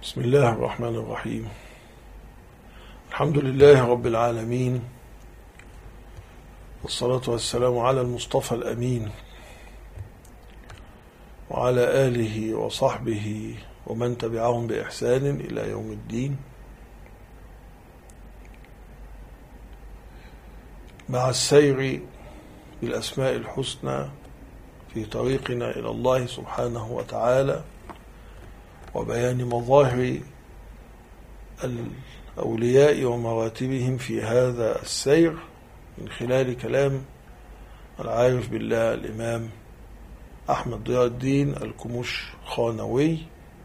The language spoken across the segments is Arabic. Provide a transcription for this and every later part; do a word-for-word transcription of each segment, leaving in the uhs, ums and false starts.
بسم الله الرحمن الرحيم. الحمد لله رب العالمين، والصلاة والسلام على المصطفى الأمين وعلى آله وصحبه ومن تبعهم بإحسان إلى يوم الدين. مع السير بالأسماء الحسنى في طريقنا إلى الله سبحانه وتعالى، وبيان مظاهر الأولياء ومراتبهم في هذا السير من خلال كلام العارف بالله الإمام أحمد ضياء الدين الكمش-خانوي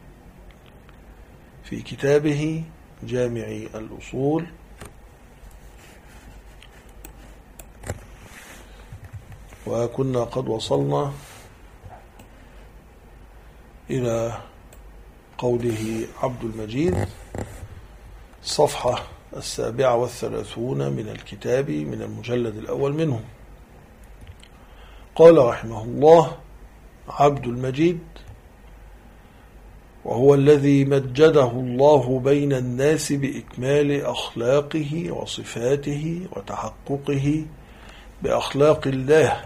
في كتابه جامع الأصول. وكنا قد وصلنا إلى قوله عبد المجيد الصفحة السابعة والثلاثون من الكتاب من المجلد الأول منه. قال رحمه الله: عبد المجيد وهو الذي مجده الله بين الناس بإكمال أخلاقه وصفاته وتحققه بأخلاق الله،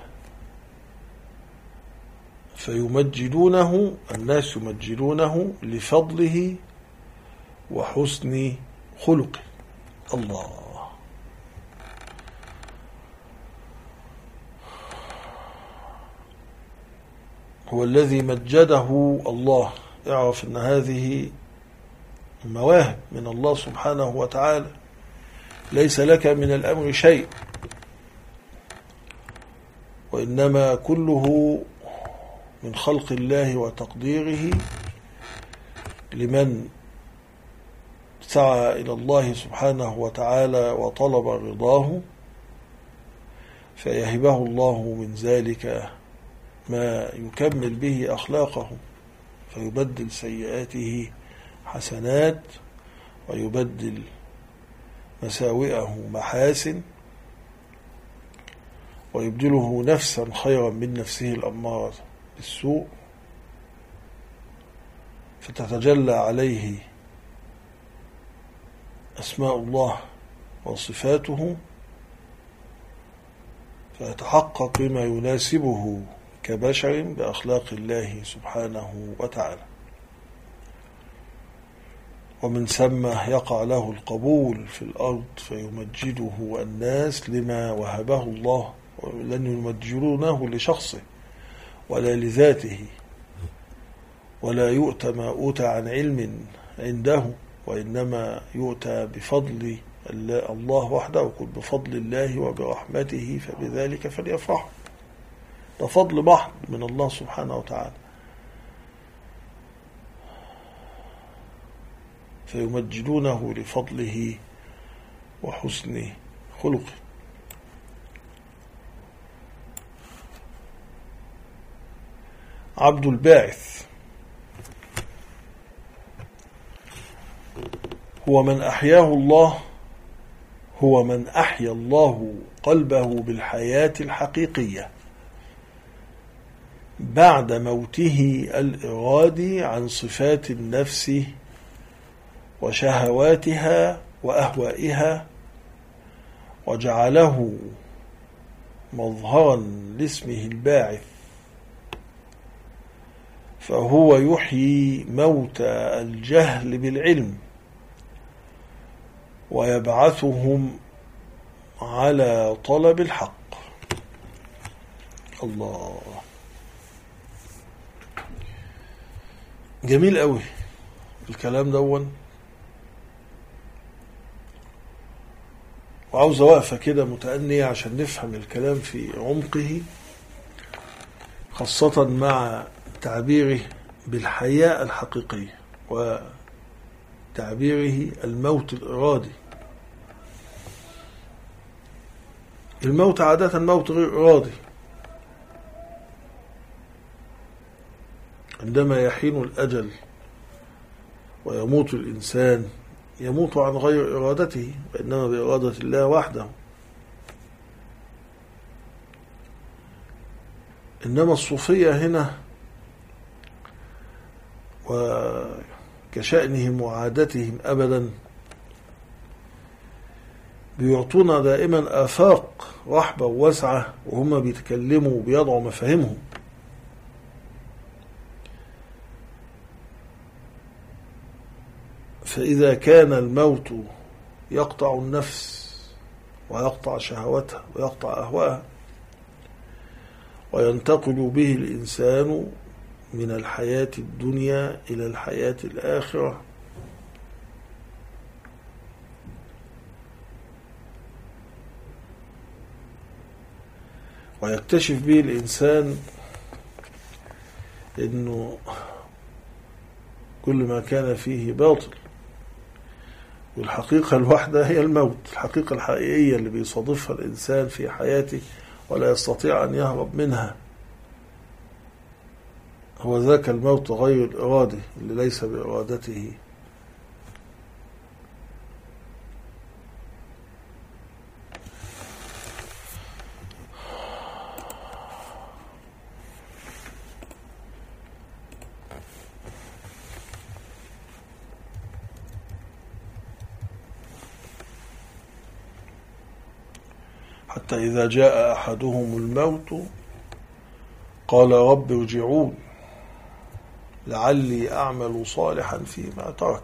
فيمجدونه الناس يمجدونه لفضله وحسن خلقه. الله، هو الذي مجده الله. اعرف ان هذه مواهب من الله سبحانه وتعالى، ليس لك من الأمر شيء، وإنما كله من خلق الله وتقديره لمن سعى إلى الله سبحانه وتعالى وطلب رضاه، فيهبه الله من ذلك ما يكمل به أخلاقه، فيبدل سيئاته حسنات ويبدل مساوئه محاسن، ويبدله نفسا خيرا من نفسه الأمارة بالسوء، فتتجلى عليه أسماء الله وصفاته، فيتحقق بما يناسبه كبشر بأخلاق الله سبحانه وتعالى، ومن ثم يقع له القبول في الأرض، فيمجده الناس لما وهبه الله، ولن يمجدونه لشخصه ولا لذاته، ولا يؤتى ما أوتى عن علم عنده، وإنما يؤتى بفضل الله وحده. وقل بفضل الله وبرحمته فبذلك فليفرحوا. ده فضل محض من الله سبحانه وتعالى، فيمجدونه لفضله وحسن خلقه. عبد الباعث هو من أحياه الله هو من أحيا الله قلبه بالحياة الحقيقية بعد موته الإرادي عن صفات النفس وشهواتها وأهوائها، وجعله مظهرا لاسمه الباعث، فهو يحيي موتى الجهل بالعلم ويبعثهم على طلب الحق. الله، جميل قوي الكلام دون، وعاوز وقفة كده متأنية عشان نفهم الكلام في عمقه، خاصة مع تعبيره بالحياة الحقيقية وتعبيره الموت الإرادي. الموت عادة موت غير إرادي، عندما يحين الأجل ويموت الإنسان يموت عن غير إرادته، وإنما بإرادة الله وحده. إنما الصوفية هنا كشأنهم وعادتهم أبدا، بيعطونا دائما آفاق رحبة ووسعة وهم بيتكلموا وبيضعوا مفاهيمهم. فإذا كان الموت يقطع النفس ويقطع شهوتها ويقطع أهواءها وينتقل به الإنسان من الحياة الدنيا إلى الحياة الآخرة، ويكتشف به الإنسان إنه كل ما كان فيه باطل، والحقيقة الوحدة هي الموت، الحقيقة الحقيقية اللي بيصادفها الإنسان في حياته ولا يستطيع أن يهرب منها، هو ذاك الموت غير الإرادي اللي ليس بإرادته. حتى إذا جاء أحدهم الموت قال رب ارجعون لعلي أعمل صالحا فيما تركت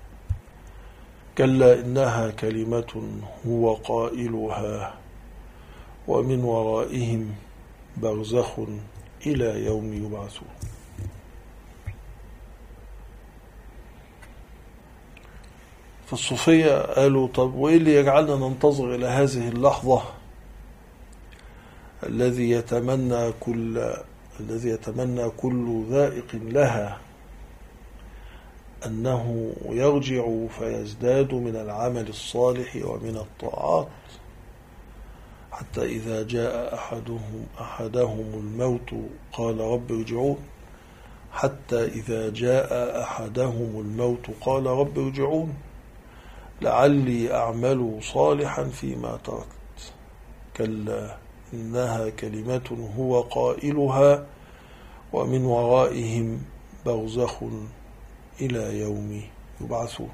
كلا إنها كلمة هو قائلها ومن ورائهم برزخ إلى يوم يبعثون. فالصوفية قالوا طب وإيه اللي يجعلنا ننتظر إلى هذه اللحظة الذي يتمنى كل الذي يتمنى كل ذائق لها أنه يرجع فيزداد من العمل الصالح ومن الطاعات، حتى إذا جاء أحدهم أحدهم الموت قال رب ارجعون حتى إذا جاء أحدهم الموت قال رب ارجعون لعلي أعمل صالحا فيما تركت كلا إنها كلمة هو قائلها ومن ورائهم برزخ إلى يوم يبعثون.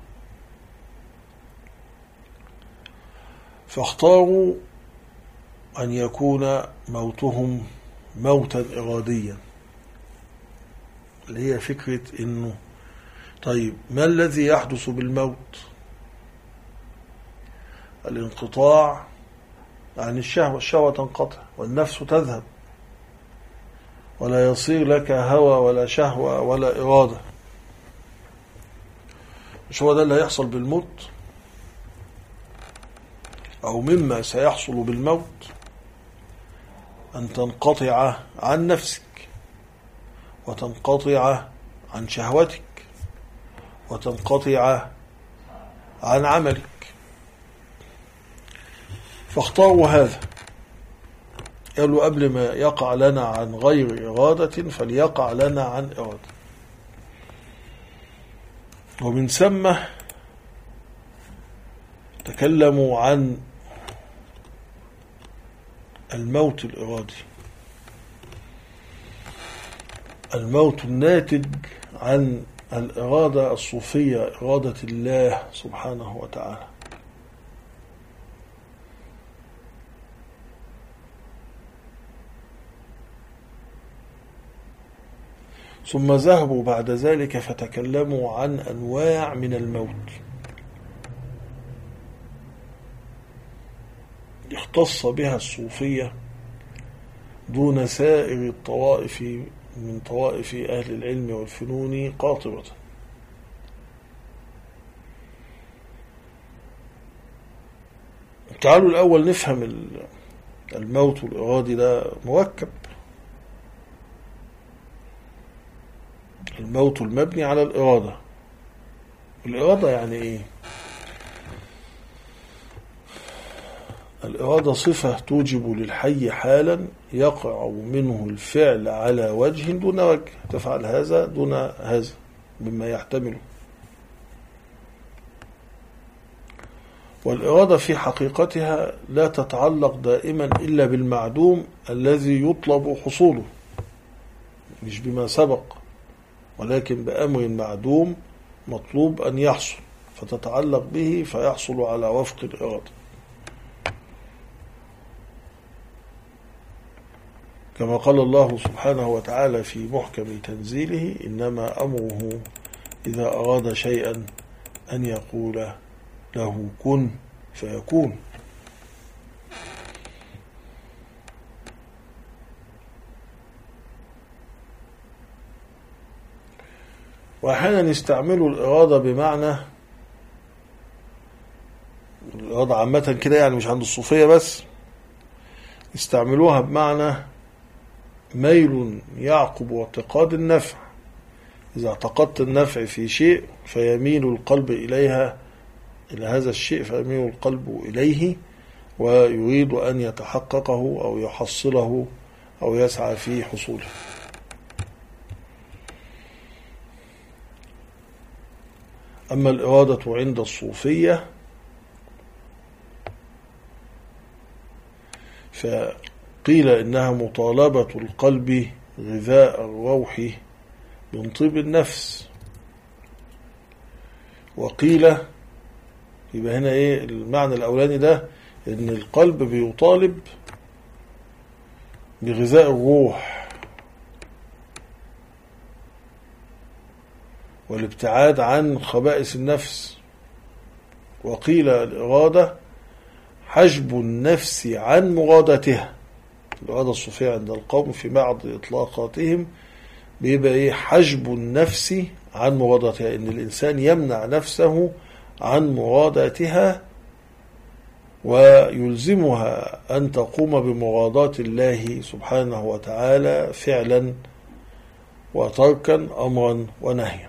فاختاروا أن يكون موتهم موتا إراديا، اللي هي فكرة إنه طيب ما الذي يحدث بالموت؟ الانقطاع عن الشهوة، الشهوة تنقطع والنفس تذهب ولا يصير لك هوى ولا شهوة ولا إرادة. مش هو ده اللي هيحصل بالموت؟ أو مما سيحصل بالموت أن تنقطع عن نفسك وتنقطع عن شهوتك وتنقطع عن عملك. فاختاروا هذا، قالوا قبل ما يقع لنا عن غير إرادة فليقع لنا عن إرادة. ومن ثم تكلموا عن الموت الإرادي، الموت الناتج عن الإرادة الصوفية، إرادة الله سبحانه وتعالى. ثم ذهبوا بعد ذلك فتكلموا عن أنواع من الموت اختص بها الصوفية دون سائر الطوائف من طوائف أهل العلم والفنون قاطبة. تعالوا الأول نفهم الموت الإرادي ده مركب. الموت المبني على الإرادة، الإرادة يعني إيه؟ الإرادة صفة توجب للحي حالا يقع منه الفعل على وجه دون وجه، تفعل هذا دون هذا مما يحتمله. والإرادة في حقيقتها لا تتعلق دائما إلا بالمعدوم الذي يطلب حصوله، مش بما سبق، ولكن بأمر معدوم مطلوب أن يحصل، فتتعلق به فيحصل على وفق الإرادة، كما قال الله سبحانه وتعالى في محكم تنزيله: إنما أمره إذا أراد شيئا أن يقول له كن فيكون. وأحيانا يستعملوا الإرادة بمعنى الإرادة عامة كده، يعني مش عند الصوفية بس، يستعملوها بمعنى ميل يعقب اعتقاد النفع. إذا اعتقدت النفع في شيء فيميل القلب إليها، إلى هذا الشيء، فيميل القلب إليه ويريد أن يتحققه أو يحصله أو يسعى في حصوله. أما الإرادة عند الصوفية فقيل إنها مطالبة القلب غذاء الروح من طيب النفس، وقيل يبقى هنا إيه المعنى الأولاني ده، إن القلب بيطالب بغذاء الروح والابتعاد عن خبائث النفس. وقيل الإرادة حجب النفس عن مرادتها. الإرادة الصوفية عند القوم في بعض إطلاقاتهم بيبقى إيه حجب النفس عن مرادتها، إن الإنسان يمنع نفسه عن مراداتها ويلزمها أن تقوم بمرادات الله سبحانه وتعالى فعلا وتركا، أمرا ونهيا.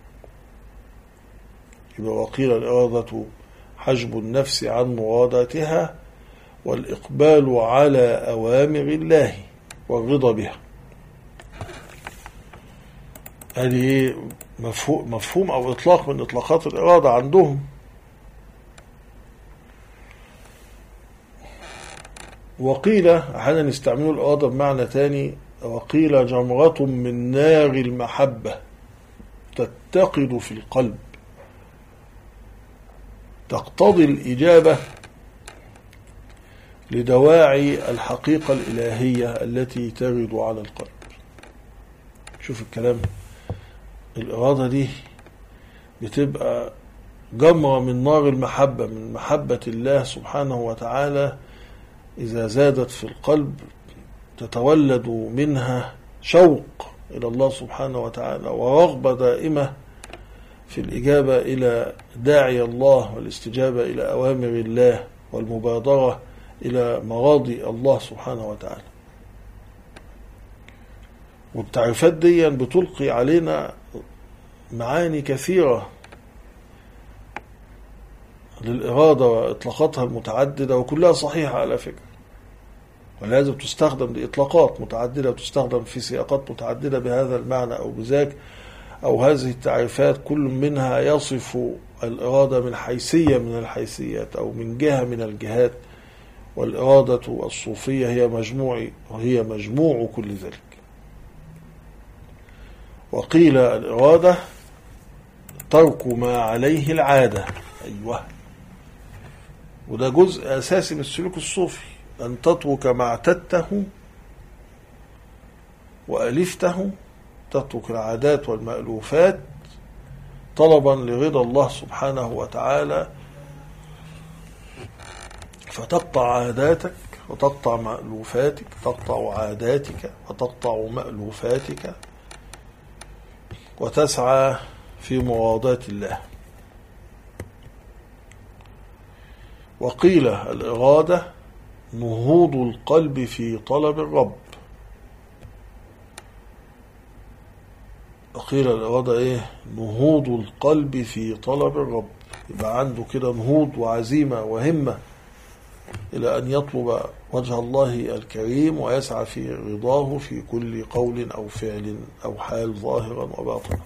يبقى وقيل الإرادة حجب النفس عن مراداتها والإقبال على أوامر الله والرضا بها. هذه مفهوم, مفهوم أو إطلاق من إطلاقات الإرادة عندهم. وقيل أحيانا يستعملوا الإرادة بمعنى تاني، وقيل جمرة من نار المحبة تتقد في القلب تقتضي الإجابة لدواعي الحقيقة الإلهية التي ترد على القلب. شوف الكلام، الإرادة دي بتبقى جمرة من نار المحبة، من محبة الله سبحانه وتعالى. إذا زادت في القلب تتولد منها شوق إلى الله سبحانه وتعالى ورغبة دائمة في الإجابة إلى داعي الله والاستجابة إلى أوامر الله والمبادرة إلى مراضي الله سبحانه وتعالى. والتعريفات دي بتلقي علينا معاني كثيرة للإرادة وإطلاقاتها المتعددة، وكلها صحيحة على فكرة، ولازم تستخدم لإطلاقات متعددة وتستخدم في سياقات متعددة بهذا المعنى أو بذاك، أو هذه التعريفات كل منها يصف الإرادة من حيثية من الحيثيات أو من جهة من الجهات، والإرادة الصوفية هي مجموع وهي مجموع كل ذلك. وقيل الإرادة ترك ما عليه العادة. أيوه، وده جزء أساسي من السلوك الصوفي، أن تترك ما اعتدته وألفته، تترك العادات والمألوفات طلبا لرضا الله سبحانه وتعالى، فتقطع عاداتك وتقطع مألوفاتك، تقطع عاداتك وتقطع مألوفاتك وتسعى في مراداة الله. وقيل الإرادة نهوض القلب في طلب الرب. وقيل الإرادة إيه؟ نهوض القلب في طلب الرب، يبقى عنده كده نهوض وعزيمة وهمة إلى أن يطلب وجه الله الكريم ويسعى في رضاه في كل قول أو فعل أو حال ظاهرا وباطنا.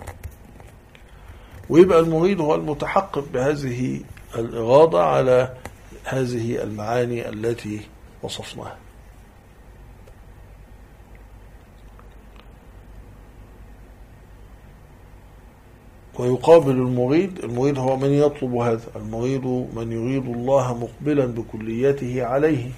ويبقى المريد هو المتحقق بهذه الإرادة على هذه المعاني التي وصفناها. ويقابل المريد، المريد هو من يطلب هذا، المريد من يريد الله مقبلا بكليته عليه،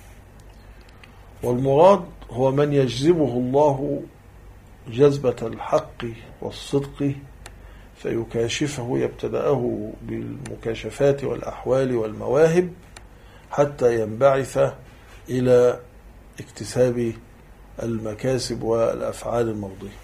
والمراد هو من يجذبه الله جذبة الحق والصدق فيكاشفه، يبتدأه بالمكاشفات والأحوال والمواهب حتى ينبعث إلى اكتساب المكاسب والأفعال المرضية.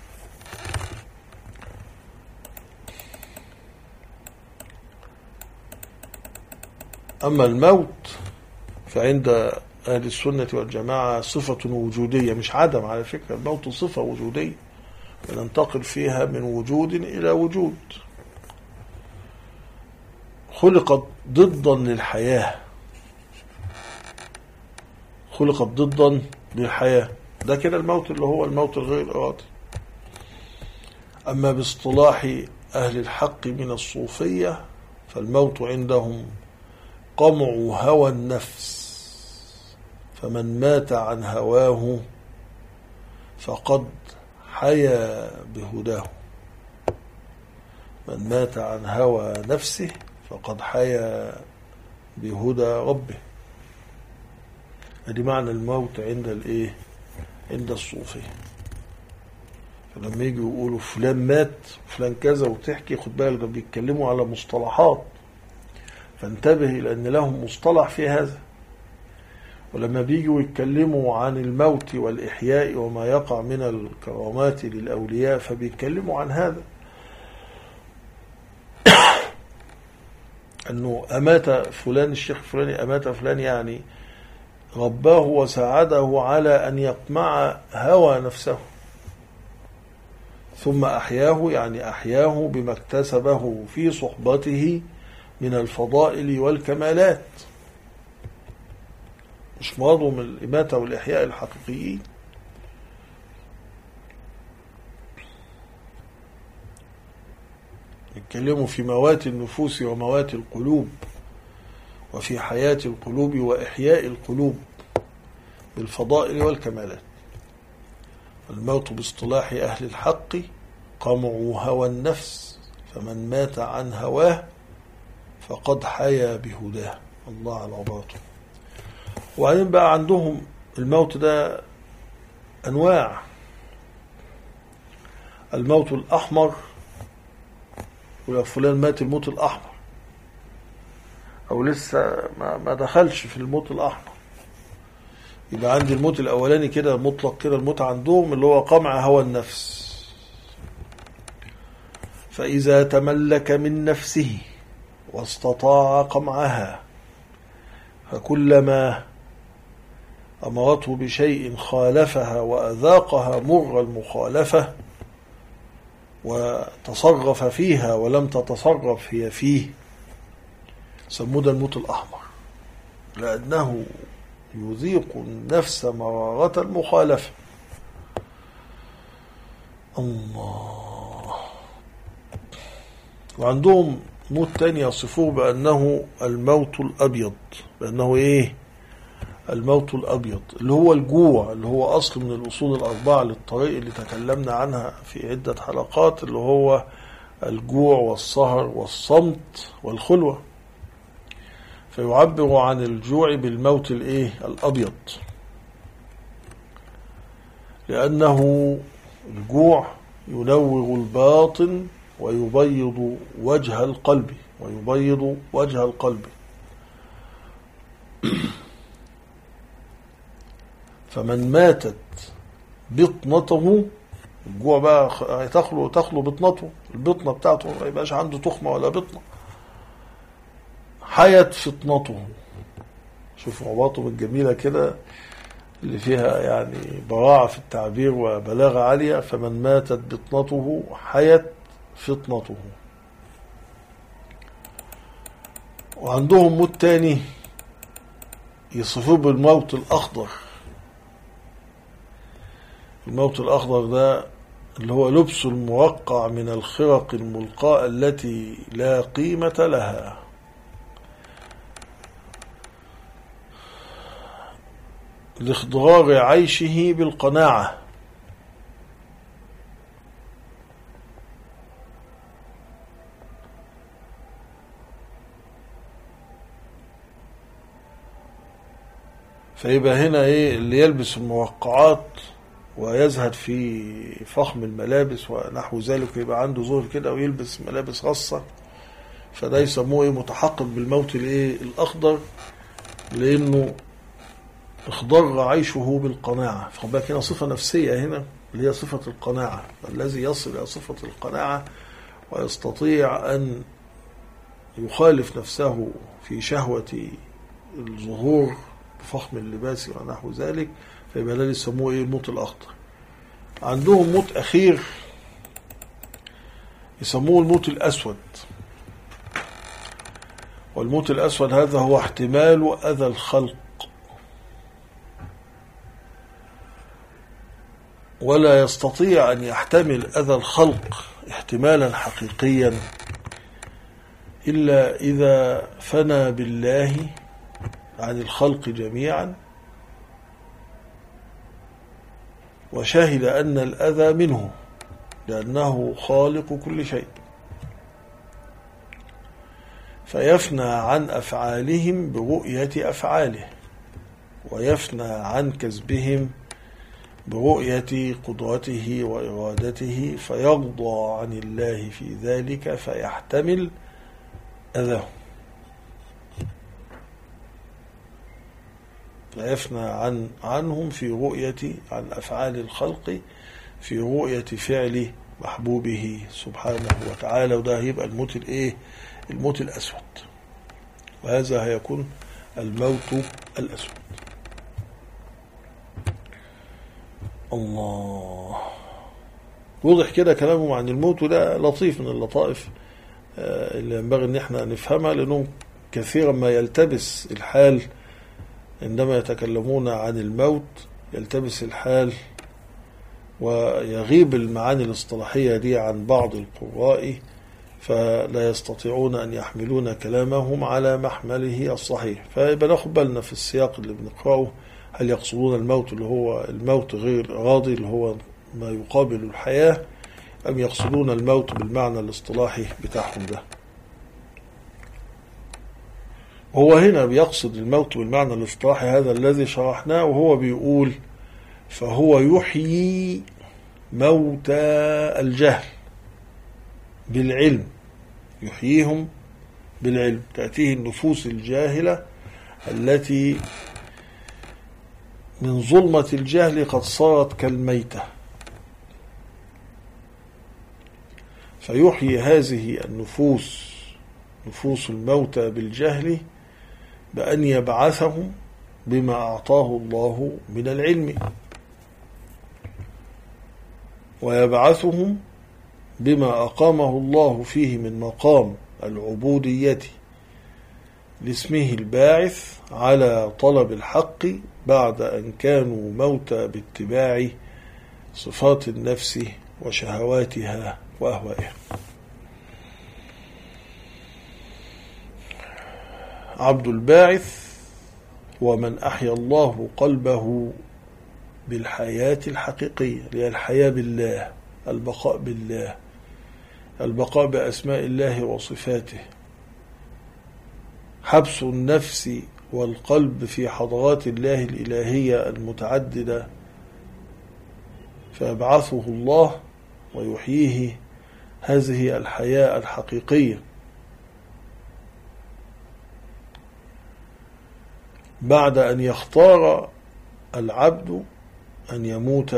أما الموت فعند أهل السنة والجماعة صفة وجودية مش عدم، على فكرة الموت صفة وجودية وننتقل فيها من وجود إلى وجود، خلقت ضدا للحياة، خلقت ضدا للحياة، ده كده الموت اللي هو الموت الغير إرادي. أما باصطلاح أهل الحق من الصوفية فالموت عندهم قمع هوى النفس، فمن مات عن هواه فقد حيا بهداه، من مات عن هوى نفسه فقد حيا بهدى ربه. هذه معنى الموت عند الايه؟ عند الصوفية. فلما يجوا يقولوا فلان مات فلان كذا وتحكي، خد بالك ده بيتكلموا على مصطلحات، فانتبه إلى أن لهم مصطلح في هذا. ولما بيجوا يتكلموا عن الموت والإحياء وما يقع من الكرامات للأولياء فبيتكلموا عن هذا، أنه أمات فلان الشيخ فلاني، أمات فلان يعني رباه وساعده على أن يقمع هوى نفسه، ثم أحياه يعني أحياه بما اكتسبه في صحبته من الفضائل والكمالات، مش مرادهم الإماتة والإحياء الحقيقيين. يتكلموا في موات النفوس وموات القلوب، وفي حياة القلوب وإحياء القلوب بالفضائل والكمالات. الموت باصطلاح أهل الحق قمع هوى النفس، فمن مات عن هواه فقد حيا بهداه. الله على عباده. وبعدين بقى عندهم الموت ده أنواع. الموت الأحمر، ولا فلان مات الموت الأحمر، أو لسه ما دخلش في الموت الأحمر، يبقى عندي الموت الأولاني كده مطلق كده، الموت عندهم اللي هو قمع هوى النفس، فإذا تملك من نفسه واستطاع قمعها فكلما أمرته بشيء خالفها وأذاقها مر المخالفة وتصرف فيها ولم تتصرف هي فيه، سموه ده الموت الأحمر، لأنه يذيق النفس مرارة المخالفة. الله. وعندهم موت تاني يصفوه بأنه الموت الأبيض، بأنه إيه؟ الموت الأبيض اللي هو الجوع، اللي هو أصل من الأصول الأربعة للطريق اللي تكلمنا عنها في عدة حلقات، اللي هو الجوع والسهر والصمت والخلوة. فيعبر عن الجوع بالموت الإيه؟ الأبيض، لأنه الجوع ينور الباطن ويبيض وجه القلب، ويبيض وجه القلب. فمن ماتت بطنته، الجوع بقى تخلو تخلو بطنته، البطنة بتاعته ما يبقاش عنده تخمة ولا بطنة، حيت فطنته. شوفوا عباطهم الجميلة كده اللي فيها يعني براعة في التعبير وبلاغة عالية. فمن ماتت بطنته حيت فطنته. وعندهم موت تاني يصفوه بالموت الأخضر. الموت الأخضر ده اللي هو لبس الموقع من الخرق الملقاء التي لا قيمة لها، لاخضرار عيشه بالقناعة. فيبقى هنا ايه اللي يلبس الموقعات ويزهد في فخم الملابس ونحو ذلك، يبقى عنده ظهر كده ويلبس ملابس خاصة، فده يسموه ايه متحقق بالموت الايه الاخضر، لانه اخضر عيشه بالقناعة. فخد بالك هنا صفة نفسية هنا اللي هي صفة القناعة. الذي يصل الى صفة القناعة ويستطيع ان يخالف نفسه في شهوة الظهور بفخم اللباس ونحو ذلك، فيبقى ده يسموه ايه الموت الاخضر. عندهم موت اخير يسموه الموت الاسود. والموت الاسود هذا هو احتمال اذى الخلق، ولا يستطيع ان يحتمل اذى الخلق احتمالا حقيقيا الا اذا فنى بالله عن الخلق جميعا وشهد أن الأذى منه لأنه خالق كل شيء، فيفنى عن أفعالهم برؤية أفعاله، ويفنى عن كسبهم برؤية قدرته وإرادته، فيرضى عن الله في ذلك فيحتمل أذاه. فيفنى عن عنهم في رؤية عن أفعال الخلق في رؤية فعل محبوبه سبحانه وتعالى، وده هيبقى الموت الايه الموت الأسود، وهذا هيكون الموت الأسود. الله وضح كده كلامهم عن الموت، وده لطيف من اللطائف اللي ينبغي ان احنا نفهمها، لأنهم كثيرا ما يلتبس الحال عندما يتكلمون عن الموت، يلتبس الحال ويغيب المعاني الاصطلاحية دي عن بعض القراء، فلا يستطيعون أن يحملون كلامهم على محمله الصحيح. فيبقى ناخد بالنا في السياق اللي بنقرأه، هل يقصدون الموت اللي هو الموت غير راضي اللي هو ما يقابل الحياة، أم يقصدون الموت بالمعنى الاصطلاحي بتاعهم ده. هو هنا بيقصد الموت بالمعنى الاصطلاحي هذا الذي شرحناه، وهو بيقول فهو يحيي موتى الجهل بالعلم، يحييهم بالعلم. تأتيه النفوس الجاهلة التي من ظلمة الجهل قد صارت كالميتة، فيحيي هذه النفوس نفوس الموتى بالجهل بأن يبعثهم بما أعطاه الله من العلم، ويبعثهم بما أقامه الله فيه من مقام العبودية لاسمه الباعث على طلب الحق، بعد أن كانوا موتى باتباع صفات النفس وشهواتها وأهوائها. عبد الباعث ومن أحيا الله قلبه بالحياة الحقيقية، اللي هي الحياة بالله، البقاء بالله، البقاء بأسماء الله وصفاته، حبس النفس والقلب في حضرات الله الإلهية المتعددة، فيبعثه الله ويحييه هذه الحياة الحقيقية بعد أن يختار العبد أن يموت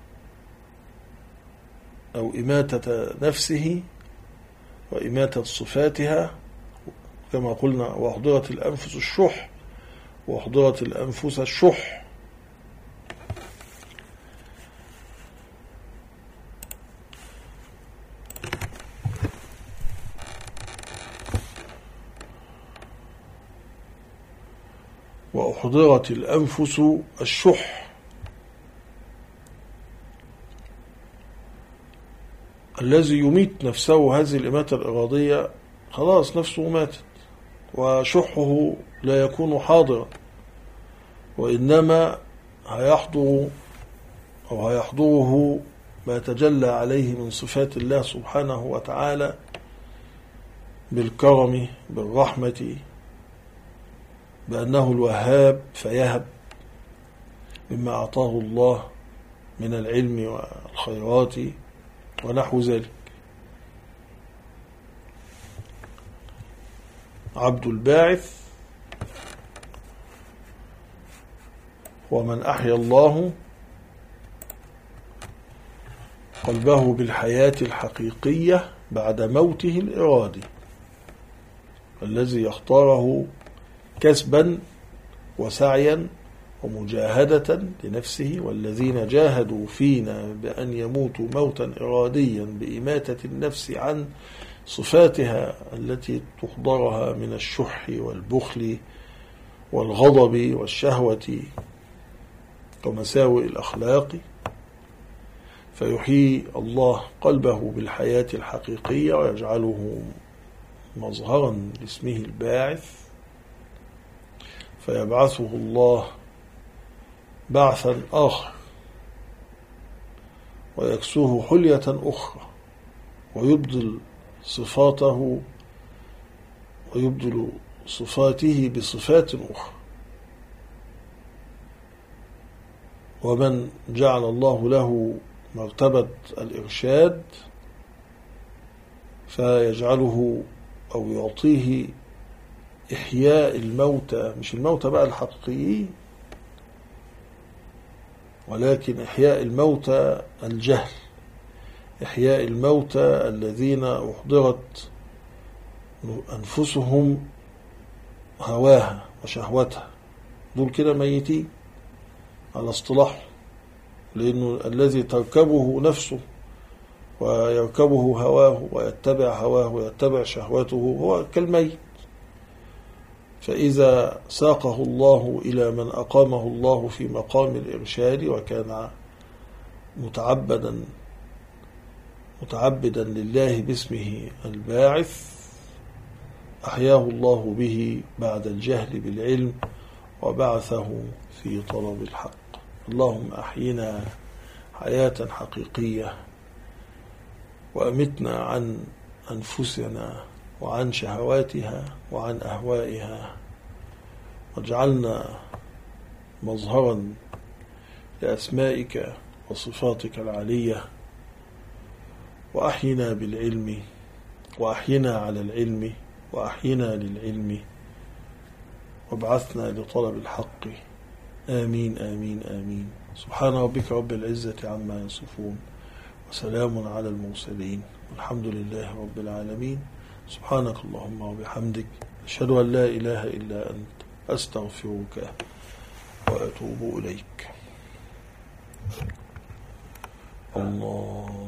أو إماتة نفسه وإماتة صفاتها، كما قلنا وأحضرت الأنفس الشح وأحضرت الأنفس الشح. وأحضرت الأنفس الشح الذي يميت نفسه هذه الإماتة الإرادية، خلاص نفسه ماتت، وشحه لا يكون حاضرا، وإنما هيحضر أو هيحضره ما تجلى عليه من صفات الله سبحانه وتعالى بالكرم بالرحمة، بأنه الوهاب فيهب مما أعطاه الله من العلم والخيرات ونحو ذلك. عبد الباعث ومن أحيا الله قلبه بالحياة الحقيقية بعد موته الإرادي، الذي يختاره كسبا وسعيا ومجاهدة لنفسه. والذين جاهدوا فينا بأن يموتوا موتا إراديا بإماتة النفس عن صفاتها التي تحضرها من الشح والبخل والغضب والشهوة ومساوئ الأخلاق، فيحيي الله قلبه بالحياة الحقيقية ويجعله مظهرا لاسمه الباعث، فيبعثه الله بعثا آخر ويكسوه حلية أخرى ويبدل صفاته ويبدل صفاته بصفات أخرى. ومن جعل الله له مرتبة الإرشاد فيجعله أو يعطيه إحياء الموتى، مش الموتى بقى الحقيقيين، ولكن إحياء الموتى الجهل، إحياء الموتى الذين أحضرت أنفسهم هواها وشهوتها، دول كده ميتين على اصطلاحه، لأنه الذي تركبه نفسه ويركبه هواه ويتبع هواه ويتبع شهوته هو كالميت. فإذا ساقه الله إلى من أقامه الله في مقام الإرشاد وكان متعبدا متعبدا لله باسمه الباعث، أحياه الله به بعد الجهل بالعلم وبعثه في طلب الحق. اللهم أحينا حياة حقيقية وأمتنا عن أنفسنا وعن شهواتها وعن أهوائها، واجعلنا مظهرا لأسمائك وصفاتك العالية، وأحينا بالعلم وأحينا على العلم وأحينا للعلم وابعثنا لطلب الحق. آمين آمين آمين. سبحان ربك رب العزة عما يصفون وسلام على المرسلين والحمد لله رب العالمين. سبحانك اللهم وبحمدك، أشهد أن لا إله إلا أنت، أستغفرك وأتوب إليك. الله